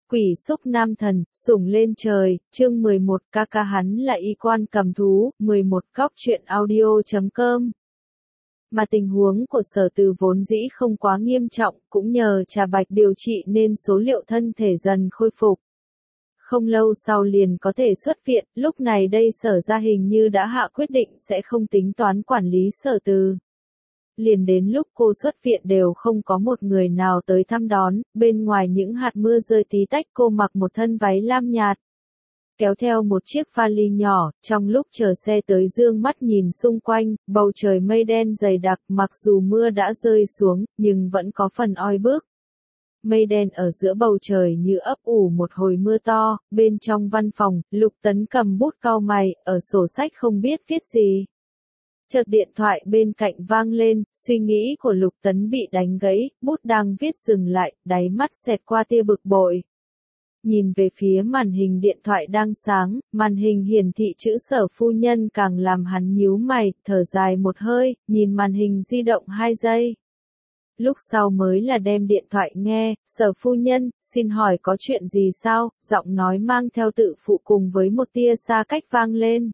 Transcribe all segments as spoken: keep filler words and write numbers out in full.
Quỷ xúc nam thần, sủng lên trời, chương mười một, ca ca hắn là y quan cầm thú, mười một góc truyện audio chấm com. Mà tình huống của Sở Từ vốn dĩ không quá nghiêm trọng, cũng nhờ trà bạch điều trị nên số liệu thân thể dần khôi phục. Không lâu sau liền có thể xuất viện, lúc này đây Sở gia hình như đã hạ quyết định sẽ không tính toán quản lý Sở Từ. Liền đến lúc cô xuất viện đều không có một người nào tới thăm đón, bên ngoài những hạt mưa rơi tí tách cô mặc một thân váy lam nhạt. Kéo theo một chiếc vali nhỏ, trong lúc chờ xe tới dương mắt nhìn xung quanh, bầu trời mây đen dày đặc mặc dù mưa đã rơi xuống, nhưng vẫn có phần oi bức. Mây đen ở giữa bầu trời như ấp ủ một hồi mưa to, bên trong văn phòng, Lục Tấn cầm bút cau mày, ở sổ sách không biết viết gì. Chợt điện thoại bên cạnh vang lên, suy nghĩ của Lục Tấn bị đánh gãy, bút đang viết dừng lại, đáy mắt xẹt qua tia bực bội. Nhìn về phía màn hình điện thoại đang sáng, màn hình hiển thị chữ Sở phu nhân càng làm hắn nhíu mày, thở dài một hơi, nhìn màn hình di động hai giây. Lúc sau mới là đem điện thoại nghe, Sở phu nhân, xin hỏi có chuyện gì sao, giọng nói mang theo tự phụ cùng với một tia xa cách vang lên.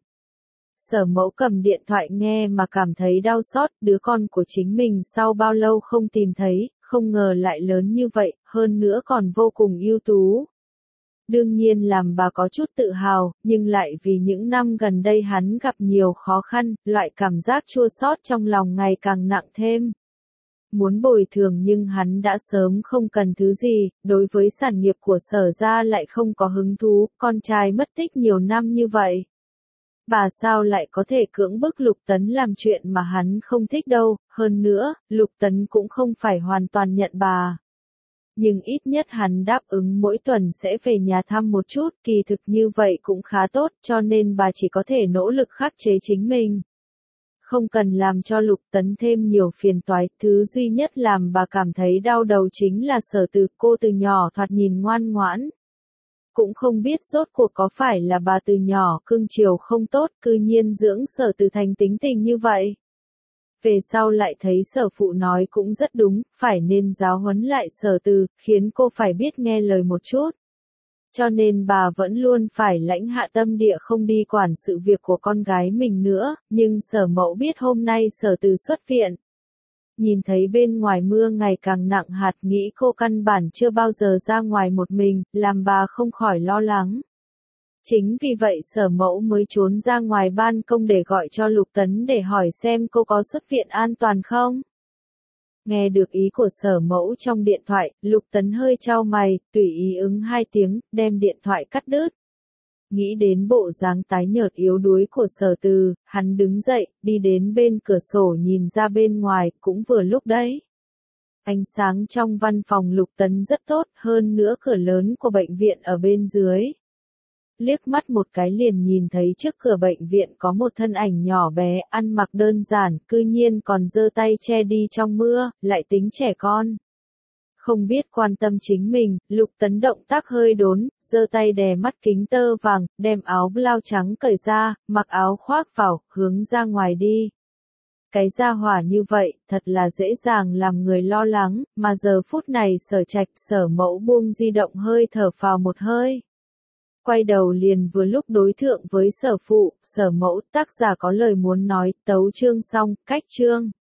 Sở Mẫu cầm điện thoại nghe mà cảm thấy đau xót, đứa con của chính mình sau bao lâu không tìm thấy, không ngờ lại lớn như vậy, hơn nữa còn vô cùng ưu tú. Đương nhiên làm bà có chút tự hào, nhưng lại vì những năm gần đây hắn gặp nhiều khó khăn, loại cảm giác chua xót trong lòng ngày càng nặng thêm. Muốn bồi thường nhưng hắn đã sớm không cần thứ gì, đối với sản nghiệp của Sở gia lại không có hứng thú, con trai mất tích nhiều năm như vậy. Bà sao lại có thể cưỡng bức Lục Tấn làm chuyện mà hắn không thích đâu, hơn nữa, Lục Tấn cũng không phải hoàn toàn nhận bà. Nhưng ít nhất hắn đáp ứng mỗi tuần sẽ về nhà thăm một chút, kỳ thực như vậy cũng khá tốt, cho nên bà chỉ có thể nỗ lực khắc chế chính mình. Không cần làm cho Lục Tấn thêm nhiều phiền toái, thứ duy nhất làm bà cảm thấy đau đầu chính là Sở Từ, cô từ nhỏ thoạt nhìn ngoan ngoãn. Cũng không biết rốt cuộc có phải là bà từ nhỏ cưng chiều không tốt, cư nhiên dưỡng Sở Từ thành tính tình như vậy. Về sau lại thấy Sở phụ nói cũng rất đúng, phải nên giáo huấn lại Sở Từ, khiến cô phải biết nghe lời một chút. Cho nên bà vẫn luôn phải lãnh hạ tâm địa không đi quản sự việc của con gái mình nữa, nhưng Sở Mẫu biết hôm nay Sở Từ xuất viện. Nhìn thấy bên ngoài mưa ngày càng nặng hạt, nghĩ cô căn bản chưa bao giờ ra ngoài một mình, làm bà không khỏi lo lắng. Chính vì vậy Sở Mẫu mới trốn ra ngoài ban công để gọi cho Lục Tấn để hỏi xem cô có xuất viện an toàn không. Nghe được ý của Sở Mẫu trong điện thoại, Lục Tấn hơi chau mày, tùy ý ứng hai tiếng, đem điện thoại cắt đứt. Nghĩ đến bộ dáng tái nhợt yếu đuối của Sở Từ, hắn đứng dậy, đi đến bên cửa sổ nhìn ra bên ngoài, cũng vừa lúc đấy. Ánh sáng trong văn phòng Lục Tấn rất tốt, hơn nữa cửa lớn của bệnh viện ở bên dưới. Liếc mắt một cái liền nhìn thấy trước cửa bệnh viện có một thân ảnh nhỏ bé, ăn mặc đơn giản, cư nhiên còn giơ tay che đi trong mưa, lại tính trẻ con. Không biết quan tâm chính mình, Lục Tấn động tác hơi đốn, giơ tay đè mắt kính tơ vàng, đem áo blau trắng cởi ra, mặc áo khoác vào, hướng ra ngoài đi. Cái gia hỏa như vậy, thật là dễ dàng làm người lo lắng, mà giờ phút này Sở Trạch, Sở Mẫu buông di động hơi thở phào một hơi. Quay đầu liền vừa lúc đối thượng với Sở phụ, Sở Mẫu, tác giả có lời muốn nói, tấu chương xong, cách chương.